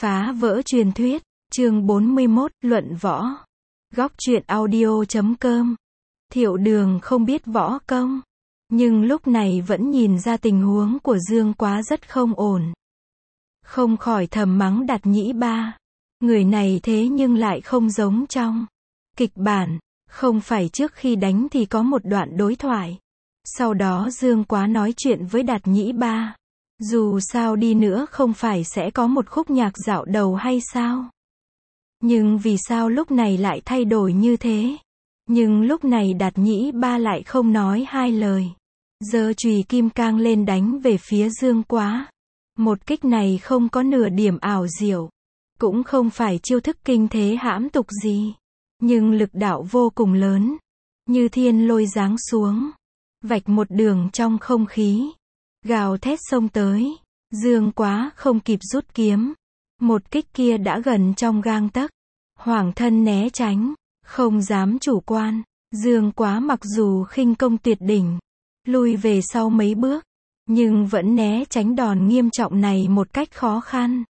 Phá vỡ truyền thuyết, chương 41, luận võ. Góc truyện audio.com. Thiệu Đường không biết võ công, nhưng lúc này vẫn nhìn ra tình huống của Dương Quá rất không ổn. Không khỏi thầm mắng Đạt Nhĩ Ba. Người này thế nhưng lại không giống trong kịch bản, không phải trước khi đánh thì có một đoạn đối thoại. Sau đó Dương Quá nói chuyện với Đạt Nhĩ Ba. Dù sao đi nữa không phải sẽ có một khúc nhạc dạo đầu hay sao? Nhưng vì sao lúc này lại thay đổi như thế? Nhưng lúc này Đạt Nhĩ Ba lại không nói hai lời. Giơ chùy kim cang lên đánh về phía Dương Quá. Một kích này không có nửa điểm ảo diệu. Cũng không phải chiêu thức kinh thế hãm tục gì. Nhưng lực đạo vô cùng lớn. Như thiên lôi giáng xuống. Vạch một đường trong không khí. Gào thét xông tới. Dương Quá không kịp rút kiếm. Một kích kia đã gần trong gang tấc. Hoàng thân né tránh. Không dám chủ quan. Dương Quá mặc dù khinh công tuyệt đỉnh. Lui về sau mấy bước. Nhưng vẫn né tránh đòn nghiêm trọng này một cách khó khăn.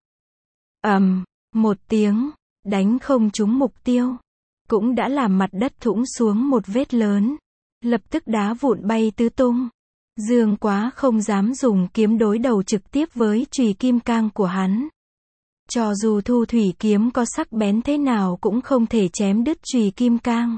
Một tiếng. Đánh không trúng mục tiêu. Cũng đã làm mặt đất thủng xuống một vết lớn. Lập tức đá vụn bay tứ tung. Dương Quá không dám dùng kiếm đối đầu trực tiếp với chùy kim cang của hắn. Cho dù thu thủy kiếm có sắc bén thế nào cũng không thể chém đứt chùy kim cang.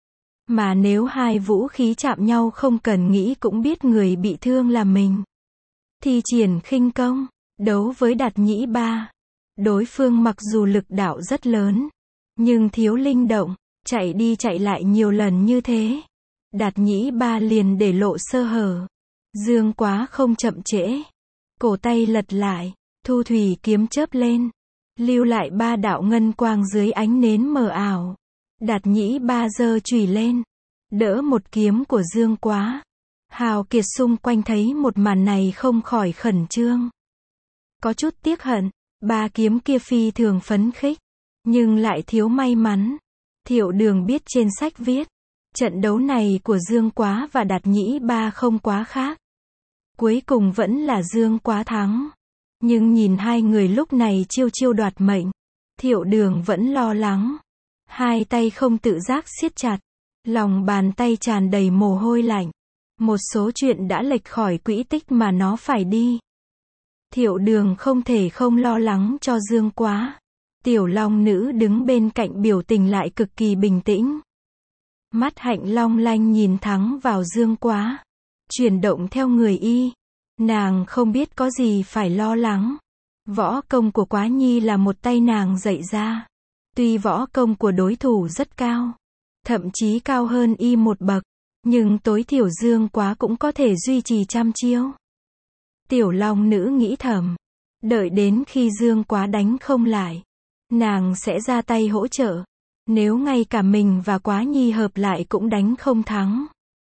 Mà nếu hai vũ khí chạm nhau không cần nghĩ cũng biết người bị thương là mình. Thi triển khinh công, đấu với Đạt Nhĩ Ba. Đối phương mặc dù lực đạo rất lớn, nhưng thiếu linh động, chạy đi chạy lại nhiều lần như thế. Đạt Nhĩ Ba liền để lộ sơ hở. Dương Quá không chậm trễ. Cổ tay lật lại, thu thủy kiếm chớp lên. Lưu lại ba đạo ngân quang dưới ánh nến mờ ảo. Đạt Nhĩ Ba giơ chùy lên. Đỡ một kiếm của Dương Quá. Hào kiệt xung quanh thấy một màn này không khỏi khẩn trương. Có chút tiếc hận. Ba kiếm kia phi thường phấn khích. Nhưng lại thiếu may mắn. Thiệu Đường biết trên sách viết. Trận đấu này của Dương Quá và Đạt Nhĩ Ba không quá khác. Cuối cùng vẫn là Dương Quá thắng. Nhưng nhìn hai người lúc này chiêu chiêu đoạt mệnh. Thiệu Đường vẫn lo lắng. Hai tay không tự giác siết chặt. Lòng bàn tay tràn đầy mồ hôi lạnh. Một số chuyện đã lệch khỏi quỹ tích mà nó phải đi. Thiệu Đường không thể không lo lắng cho Dương Quá. Tiểu Long Nữ đứng bên cạnh biểu tình lại cực kỳ bình tĩnh. Mắt hạnh long lanh nhìn thẳng vào Dương Quá. Chuyển động theo người y. Nàng không biết có gì phải lo lắng. Võ công của Quá Nhi là một tay nàng dạy ra. Tuy võ công của đối thủ rất cao. Thậm chí cao hơn y một bậc. Nhưng tối thiểu Dương Quá cũng có thể duy trì trăm chiêu. Tiểu Long Nữ nghĩ thầm. Đợi đến khi Dương Quá đánh không lại. Nàng sẽ ra tay hỗ trợ. Nếu ngay cả mình và Quá Nhi hợp lại cũng đánh không thắng.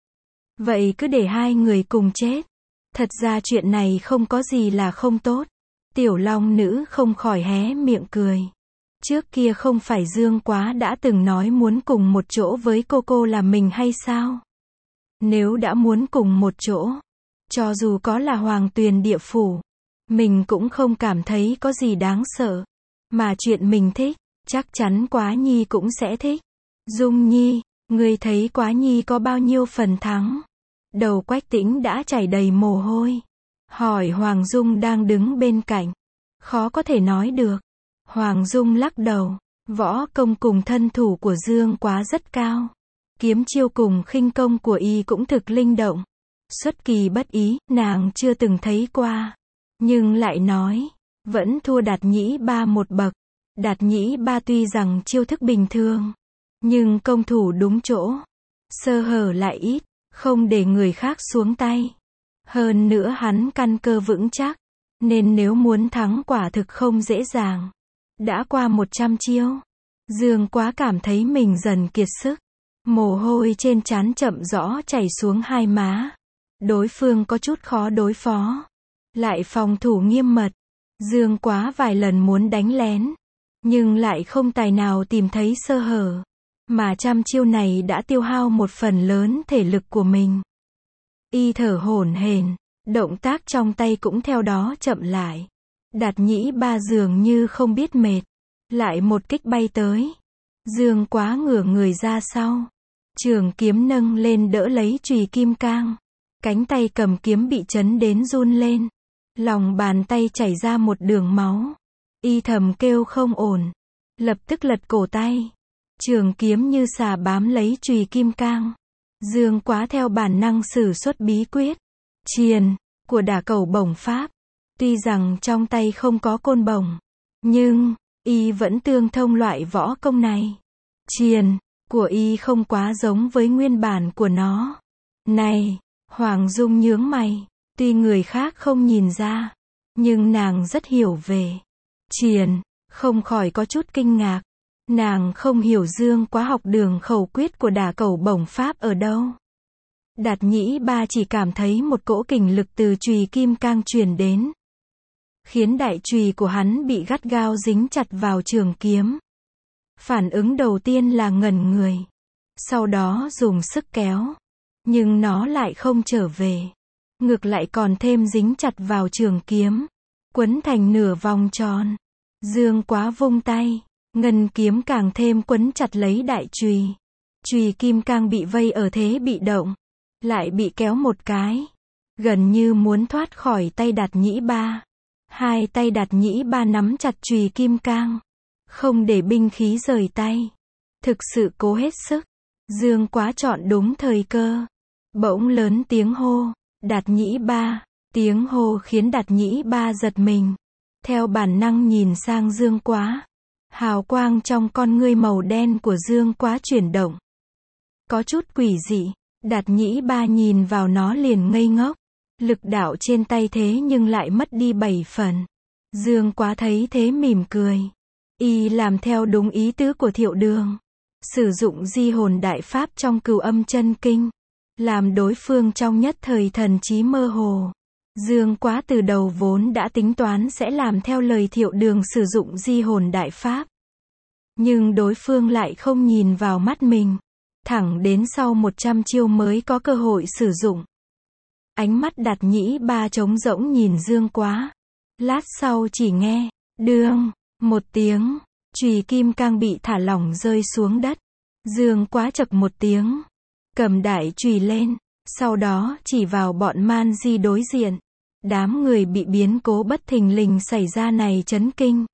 Vậy cứ để hai người cùng chết. Thật ra chuyện này không có gì là không tốt. Tiểu Long Nữ không khỏi hé miệng cười. Trước kia không phải Dương Quá đã từng nói muốn cùng một chỗ với cô là mình hay sao? Nếu đã muốn cùng một chỗ, cho dù có là Hoàng Tuyền Địa Phủ, mình cũng không cảm thấy có gì đáng sợ. Mà chuyện mình thích, chắc chắn Quá Nhi cũng sẽ thích. Dung Nhi, ngươi thấy Quá Nhi có bao nhiêu phần thắng? Đầu Quách Tĩnh đã chảy đầy mồ hôi. Hỏi Hoàng Dung đang đứng bên cạnh. Khó có thể nói được. Hoàng Dung lắc đầu. Võ công cùng thân thủ của Dương Quá rất cao. Kiếm chiêu cùng khinh công của y cũng thực linh động. Xuất kỳ bất ý, nàng chưa từng thấy qua. Nhưng lại nói, vẫn thua Đạt Nhĩ Ba một bậc. Đạt Nhĩ Ba tuy rằng chiêu thức bình thường, nhưng công thủ đúng chỗ. Sơ hở lại ít, không để người khác xuống tay. Hơn nữa hắn căn cơ vững chắc, nên nếu muốn thắng quả thực không dễ dàng. Đã qua 100 chiêu, Dương Quá cảm thấy mình dần kiệt sức. Mồ hôi trên trán chậm rãi chảy xuống hai má. Đối phương có chút khó đối phó. Lại phòng thủ nghiêm mật. Dương Quá vài lần muốn đánh lén. Nhưng lại không tài nào tìm thấy sơ hở. Mà trăm chiêu này đã tiêu hao một phần lớn thể lực của mình. Y thở hổn hển. Động tác trong tay cũng theo đó chậm lại. Đạt Nhĩ Ba dường như không biết mệt. Lại một kích bay tới. Dương Quá ngửa người ra sau. Trường kiếm nâng lên đỡ lấy chùy kim cang. Cánh tay cầm kiếm bị chấn đến run lên. Lòng bàn tay chảy ra một đường máu. Y thầm kêu không ổn. Lập tức lật cổ tay. Trường kiếm như xà bám lấy chùy kim cang. Dương Quá theo bản năng sử xuất bí quyết Triền của Đả Cẩu Bổng Pháp. Tuy rằng trong tay không có côn bổng, nhưng y vẫn tương thông loại võ công này. Triền của y không quá giống với nguyên bản của nó. Này, Hoàng Dung nhướng mày, tuy người khác không nhìn ra, nhưng nàng rất hiểu về triền, không khỏi có chút kinh ngạc. Nàng không hiểu Dương Quá học đường khẩu quyết của Đả Cẩu Bổng Pháp ở đâu. Đạt Nhĩ Ba chỉ cảm thấy một cỗ kình lực từ chùy kim cang truyền đến, khiến đại chùy của hắn bị gắt gao dính chặt vào trường kiếm. Phản ứng đầu tiên là ngẩn người, sau đó dùng sức kéo, nhưng nó lại không trở về, ngược lại còn thêm dính chặt vào trường kiếm, quấn thành nửa vòng tròn. Dương Quá vung tay, ngân kiếm càng thêm quấn chặt lấy đại chùy. Chùy kim cang bị vây ở thế bị động, lại bị kéo một cái, gần như muốn thoát khỏi tay Đạt Nhĩ Ba. Hai tay Đạt Nhĩ Ba nắm chặt chùy kim cang, không để binh khí rời tay, thực sự cố hết sức. Dương Quá chọn đúng thời cơ, bỗng lớn tiếng hô, Đạt Nhĩ Ba. Tiếng hô khiến Đạt Nhĩ Ba giật mình, theo bản năng nhìn sang Dương Quá. Hào quang trong con ngươi màu đen của Dương Quá chuyển động, có chút quỷ dị. Đạt Nhĩ Ba nhìn vào nó liền ngây ngốc. Lực đạo trên tay thế nhưng lại mất đi 7 phần. Dương Quá thấy thế mỉm cười. Y làm theo đúng ý tứ của Thiệu Đường, sử dụng di hồn đại pháp trong Cửu Âm Chân Kinh, làm đối phương trong nhất thời thần trí mơ hồ. Dương Quá từ đầu vốn đã tính toán sẽ làm theo lời Thiệu Đường sử dụng di hồn đại pháp, nhưng đối phương lại không nhìn vào mắt mình, thẳng đến sau 100 chiêu mới có cơ hội sử dụng. Ánh mắt Đạt Nhĩ Ba trống rỗng nhìn Dương Quá. Lát sau chỉ nghe đương một tiếng, chùy kim cang bị thả lỏng rơi xuống đất. Dương Quá chậc một tiếng, cầm đại chùy lên, sau đó chỉ vào bọn man di đối diện. Đám người bị biến cố bất thình lình xảy ra này chấn kinh.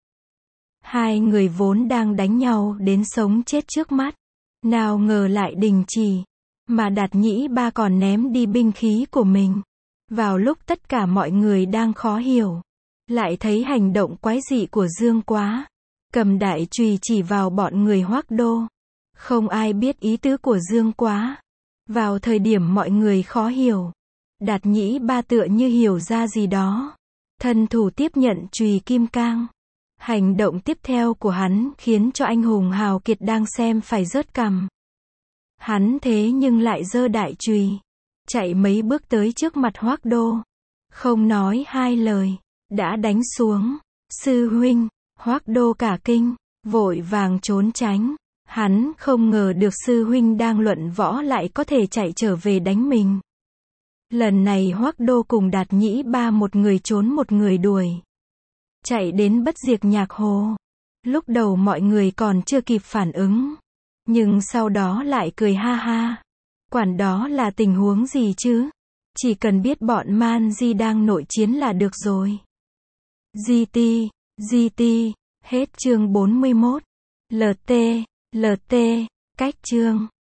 Hai người vốn đang đánh nhau đến sống chết trước mắt, nào ngờ lại đình chỉ, mà Đạt Nhĩ Ba còn ném đi binh khí của mình. Vào lúc tất cả mọi người đang khó hiểu, lại thấy hành động quái dị của Dương Quá, cầm đại chùy chỉ vào bọn người Hoắc Đô. Không ai biết ý tứ của Dương Quá. Vào thời điểm mọi người khó hiểu, Đạt Nhĩ Ba tựa như hiểu ra gì đó, thân thủ tiếp nhận chùy kim cang. Hành động tiếp theo của hắn khiến cho anh hùng hào kiệt đang xem phải rớt cằm. Hắn thế nhưng lại giơ đại chùy, chạy mấy bước tới trước mặt Hoắc Đô, không nói hai lời, đã đánh xuống. Sư huynh, Hoắc Đô cả kinh, vội vàng trốn tránh. Hắn không ngờ được sư huynh đang luận võ lại có thể chạy trở về đánh mình. Lần này Hoắc Đô cùng Đạt Nhĩ Ba một người trốn một người đuổi, chạy đến Bất Diệt Nhạc Hồ. Lúc đầu mọi người còn chưa kịp phản ứng, nhưng sau đó lại cười ha ha. Quản đó là tình huống gì chứ? Chỉ cần biết bọn man di đang nội chiến là được rồi. GT, hết chương 41. LT, cách chương.